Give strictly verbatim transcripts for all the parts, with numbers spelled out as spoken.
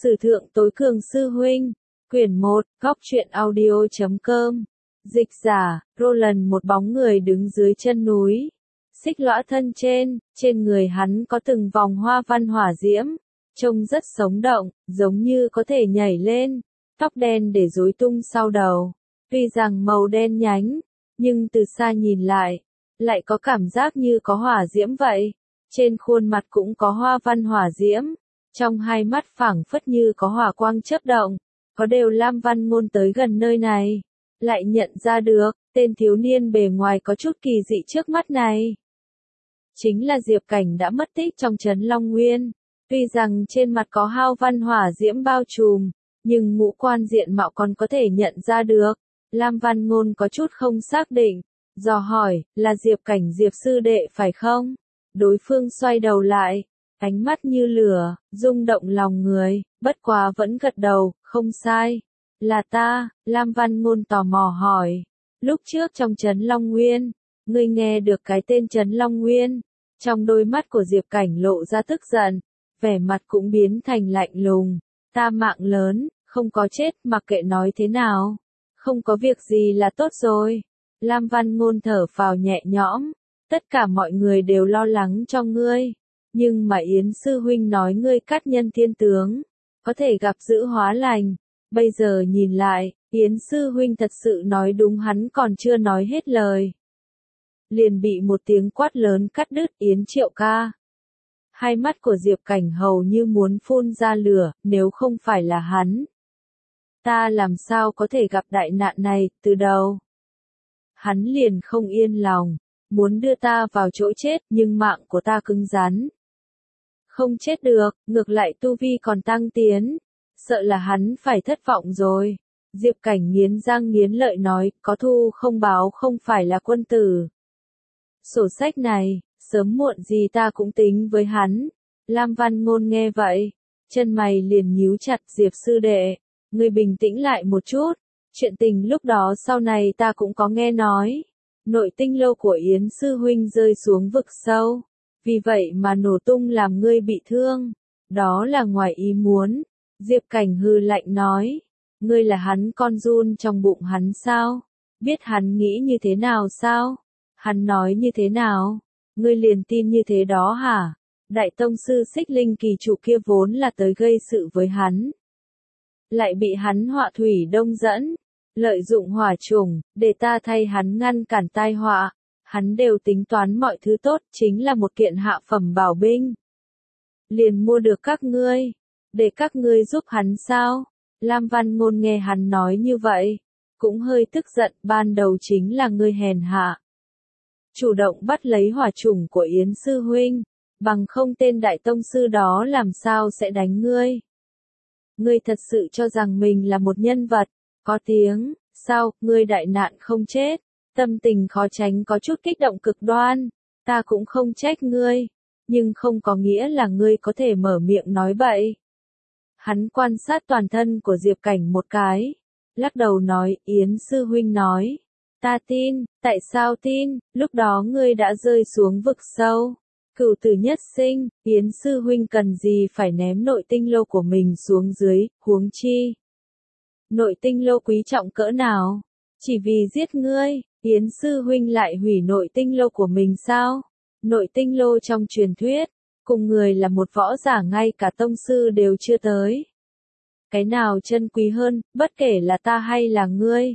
Sử thượng tối cường sư huynh, quyển một, góc truyện audio chấm com. Dịch giả, Roland một bóng người đứng dưới chân núi. Xích lõa thân trên, trên người hắn có từng vòng hoa văn hỏa diễm, trông rất sống động, giống như có thể nhảy lên, tóc đen để rối tung sau đầu. Tuy rằng màu đen nhánh, nhưng từ xa nhìn lại, lại có cảm giác như có hỏa diễm vậy. Trên khuôn mặt cũng có hoa văn hỏa diễm, trong hai mắt phảng phất như có hỏa quang chớp động. Có điều Lam Văn Ngôn tới gần nơi này, lại nhận ra được, tên thiếu niên bề ngoài có chút kỳ dị trước mắt này. Chính là Diệp Cảnh đã mất tích trong trấn Long Nguyên. Tuy rằng trên mặt có hao văn hỏa diễm bao trùm, nhưng ngũ quan diện mạo còn có thể nhận ra được. Lam Văn Ngôn có chút không xác định, dò hỏi, là Diệp Cảnh Diệp sư đệ phải không? Đối phương xoay đầu lại, ánh mắt như lửa, rung động lòng người, bất quá vẫn gật đầu, không sai. Là ta, Lam Văn Ngôn tò mò hỏi. Lúc trước trong trấn Long Nguyên, ngươi nghe được cái tên trấn Long Nguyên. Trong đôi mắt của Diệp Cảnh lộ ra tức giận, vẻ mặt cũng biến thành lạnh lùng. Ta mạng lớn, không có chết, mặc kệ nói thế nào. Không có việc gì là tốt rồi. Lam Văn Ngôn thở phào nhẹ nhõm. Tất cả mọi người đều lo lắng cho ngươi. Nhưng mà Yến Sư Huynh nói ngươi cát nhân thiên tướng, có thể gặp dữ hóa lành. Bây giờ nhìn lại, Yến Sư Huynh thật sự nói đúng, hắn còn chưa nói hết lời. Liền bị một tiếng quát lớn cắt đứt. Yến Triệu ca. Hai mắt của Diệp Cảnh hầu như muốn phun ra lửa, nếu không phải là hắn. Ta làm sao có thể gặp đại nạn này, từ đầu. Hắn liền không yên lòng, muốn đưa ta vào chỗ chết, nhưng mạng của ta cứng rắn. Không chết được, ngược lại tu vi còn tăng tiến. Sợ là hắn phải thất vọng rồi. Diệp Cảnh nghiến răng nghiến lợi nói, có thù không báo không phải là quân tử. Sổ sách này, sớm muộn gì ta cũng tính với hắn. Lam Văn Ngôn nghe vậy, chân mày liền nhíu chặt. Diệp sư đệ, ngươi bình tĩnh lại một chút. Chuyện tình lúc đó sau này ta cũng có nghe nói. Nội tinh lô của Yến Sư Huynh rơi xuống vực sâu. Vì vậy mà nổ tung làm ngươi bị thương. Đó là ngoài ý muốn. Diệp Cảnh hừ lạnh nói. Ngươi là hắn con run trong bụng hắn sao? Biết hắn nghĩ như thế nào sao? Hắn nói như thế nào? Ngươi liền tin như thế đó hả? Đại tông sư Xích Linh kỳ trụ kia vốn là tới gây sự với hắn. Lại bị hắn họa thủy đông dẫn. Lợi dụng hỏa trùng, để ta thay hắn ngăn cản tai họa. Hắn đều tính toán mọi thứ tốt, chính là một kiện hạ phẩm bảo binh. Liền mua được các ngươi. Để các ngươi giúp hắn sao? Lam Văn Ngôn nghe hắn nói như vậy, cũng hơi tức giận. Ban đầu chính là ngươi hèn hạ. Chủ động bắt lấy hỏa trùng của Yến Sư Huynh. Bằng không tên đại tông sư đó làm sao sẽ đánh ngươi. Ngươi thật sự cho rằng mình là một nhân vật có tiếng, sao, ngươi đại nạn không chết. Tâm tình khó tránh có chút kích động cực đoan. Ta cũng không trách ngươi, nhưng không có nghĩa là ngươi có thể mở miệng nói bậy. Hắn quan sát toàn thân của Diệp Cảnh một cái, lắc đầu nói, Yến Sư Huynh nói. Ta tin, tại sao tin, lúc đó ngươi đã rơi xuống vực sâu. Cửu tử nhất sinh, Yến Sư Huynh cần gì phải ném nội tinh lô của mình xuống dưới, huống chi. Nội tinh lô quý trọng cỡ nào? Chỉ vì giết ngươi, Yến Sư Huynh lại hủy nội tinh lô của mình sao? Nội tinh lô trong truyền thuyết, cùng người là một võ giả ngay cả tông sư đều chưa tới. Cái nào chân quý hơn, bất kể là ta hay là ngươi?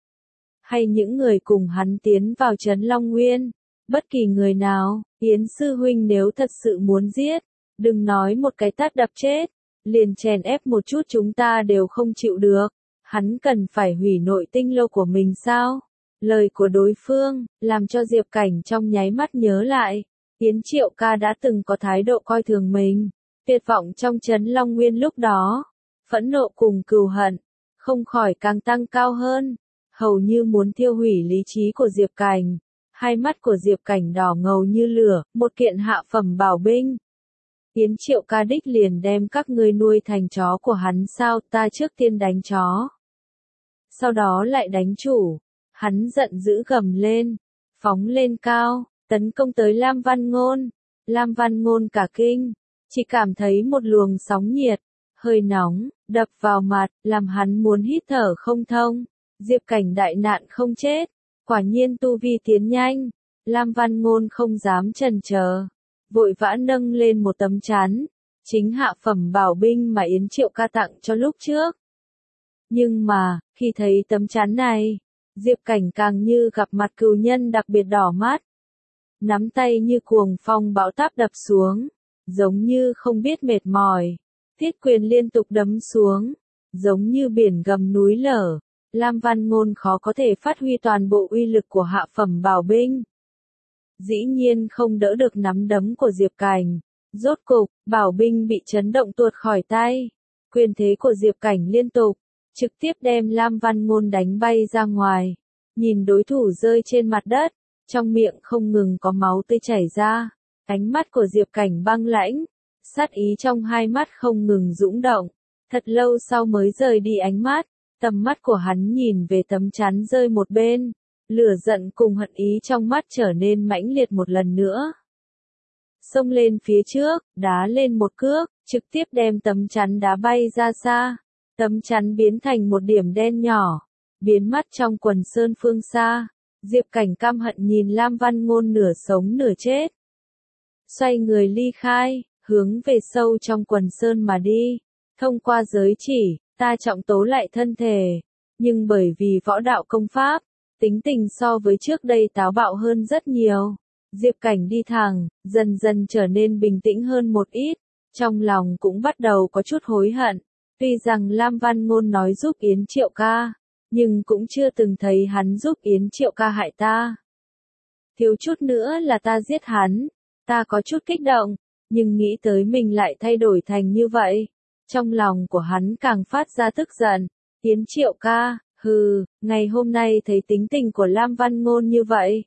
Hay những người cùng hắn tiến vào trấn Long Nguyên? Bất kỳ người nào, Yến Sư Huynh nếu thật sự muốn giết, đừng nói một cái tát đập chết, liền chèn ép một chút chúng ta đều không chịu được. Hắn cần phải hủy nội tinh lô của mình sao? Lời của đối phương, làm cho Diệp Cảnh trong nháy mắt nhớ lại. Yến Triệu ca đã từng có thái độ coi thường mình. Tuyệt vọng trong trấn Long Nguyên lúc đó. Phẫn nộ cùng cừu hận, không khỏi càng tăng cao hơn. Hầu như muốn tiêu hủy lý trí của Diệp Cảnh. Hai mắt của Diệp Cảnh đỏ ngầu như lửa, một kiện hạ phẩm bảo binh. Yến Triệu ca đích liền đem các ngươi nuôi thành chó của hắn sao? Ta trước tiên đánh chó, sau đó lại đánh chủ. Hắn giận dữ gầm lên, phóng lên cao, tấn công tới Lam Văn Ngôn. Lam Văn Ngôn cả kinh, chỉ cảm thấy một luồng sóng nhiệt, hơi nóng, đập vào mặt, làm hắn muốn hít thở không thông. Diệp Cảnh đại nạn không chết, quả nhiên tu vi tiến nhanh. Lam Văn Ngôn không dám chần chờ, vội vã nâng lên một tấm chắn, chính hạ phẩm bảo binh mà Yến Triệu Ca tặng cho lúc trước. Nhưng mà, khi thấy tấm chắn này, Diệp Cảnh càng như gặp mặt cừu nhân đặc biệt đỏ mắt. Nắm tay như cuồng phong bão táp đập xuống, giống như không biết mệt mỏi. Thiết quyền liên tục đấm xuống, giống như biển gầm núi lở. Lam Văn Ngôn khó có thể phát huy toàn bộ uy lực của hạ phẩm bảo binh. Dĩ nhiên không đỡ được nắm đấm của Diệp Cảnh. Rốt cục, bảo binh bị chấn động tuột khỏi tay. Quyền thế của Diệp Cảnh liên tục, trực tiếp đem Lam Văn Ngôn đánh bay ra ngoài. Nhìn đối thủ rơi trên mặt đất, trong miệng không ngừng có máu tươi chảy ra. Ánh mắt của Diệp Cảnh băng lãnh, sát ý trong hai mắt không ngừng dũng động. Thật lâu sau mới rời đi ánh mắt, tầm mắt của hắn nhìn về tấm chắn rơi một bên. Lửa giận cùng hận ý trong mắt trở nên mãnh liệt một lần nữa. Xông lên phía trước, đá lên một cước, trực tiếp đem tấm chắn đá bay ra xa. Tấm chắn biến thành một điểm đen nhỏ, biến mất trong quần sơn phương xa. Diệp Cảnh căm hận nhìn Lam Văn Ngôn nửa sống nửa chết. Xoay người ly khai, hướng về sâu trong quần sơn mà đi. Thông qua giới chỉ, ta trọng tố lại thân thể. Nhưng bởi vì võ đạo công pháp, tính tình so với trước đây táo bạo hơn rất nhiều. Diệp Cảnh đi thẳng, dần dần trở nên bình tĩnh hơn một ít. Trong lòng cũng bắt đầu có chút hối hận. Tuy rằng Lam Văn Ngôn nói giúp Yến Triệu Ca, nhưng cũng chưa từng thấy hắn giúp Yến Triệu Ca hại ta. Thiếu chút nữa là ta giết hắn, ta có chút kích động, nhưng nghĩ tới mình lại thay đổi thành như vậy. Trong lòng của hắn càng phát ra tức giận. Yến Triệu Ca, hừ, ngày hôm nay thấy tính tình của Lam Văn Ngôn như vậy.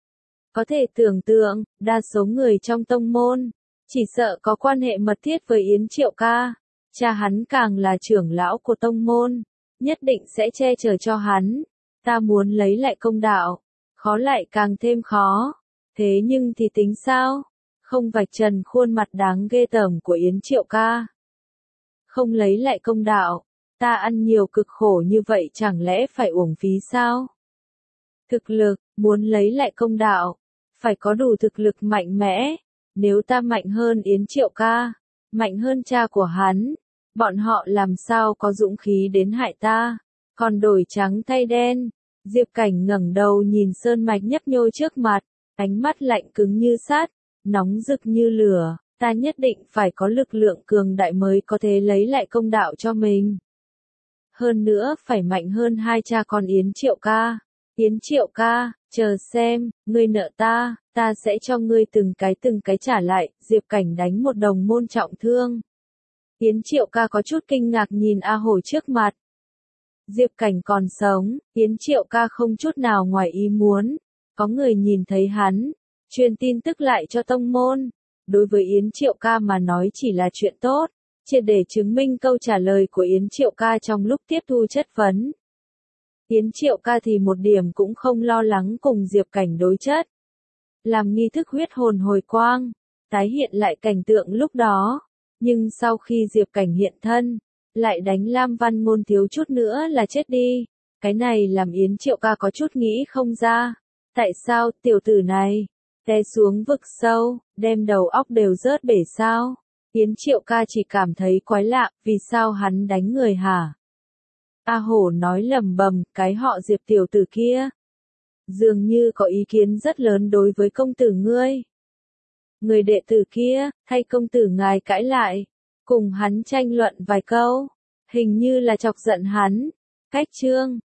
Có thể tưởng tượng, đa số người trong tông môn, chỉ sợ có quan hệ mật thiết với Yến Triệu Ca. Cha hắn càng là trưởng lão của tông môn, nhất định sẽ che chở cho hắn. Ta muốn lấy lại công đạo, khó lại càng thêm khó. Thế nhưng thì tính sao? Không vạch trần khuôn mặt đáng ghê tởm của Yến Triệu Ca. Không lấy lại công đạo, ta ăn nhiều cực khổ như vậy chẳng lẽ phải uổng phí sao? Thực lực, muốn lấy lại công đạo, phải có đủ thực lực mạnh mẽ. Nếu ta mạnh hơn Yến Triệu Ca, mạnh hơn cha của hắn, bọn họ làm sao có dũng khí đến hại ta, còn đổi trắng thay đen. Diệp Cảnh ngẩng đầu nhìn sơn mạch nhấp nhô trước mặt, ánh mắt lạnh cứng như sắt, nóng rực như lửa. Ta nhất định phải có lực lượng cường đại mới có thể lấy lại công đạo cho mình. Hơn nữa phải mạnh hơn hai cha con Yến Triệu Ca. Yến Triệu Ca, chờ xem, ngươi nợ ta, ta sẽ cho ngươi từng cái từng cái trả lại. Diệp Cảnh đánh một đồng môn trọng thương. Yến Triệu Ca có chút kinh ngạc nhìn A Hổ trước mặt. Diệp Cảnh còn sống, Yến Triệu Ca không chút nào ngoài ý muốn. Có người nhìn thấy hắn, truyền tin tức lại cho tông môn. Đối với Yến Triệu Ca mà nói chỉ là chuyện tốt, triệt để chứng minh câu trả lời của Yến Triệu Ca trong lúc tiếp thu chất vấn. Yến Triệu Ca thì một điểm cũng không lo lắng cùng Diệp Cảnh đối chất. Làm nghi thức huyết hồn hồi quang, tái hiện lại cảnh tượng lúc đó. Nhưng sau khi Diệp Cảnh hiện thân, lại đánh Lam Văn Ngôn thiếu chút nữa là chết đi. Cái này làm Yến Triệu Ca có chút nghĩ không ra. Tại sao tiểu tử này té xuống vực sâu, đem đầu óc đều rớt bể sao? Yến Triệu Ca chỉ cảm thấy quái lạ, vì sao hắn đánh người hả? A Hổ nói lầm bầm, cái họ Diệp tiểu tử kia dường như có ý kiến rất lớn đối với công tử ngươi. Người đệ tử kia, thay công tử ngài cãi lại, cùng hắn tranh luận vài câu, hình như là chọc giận hắn. Cách chương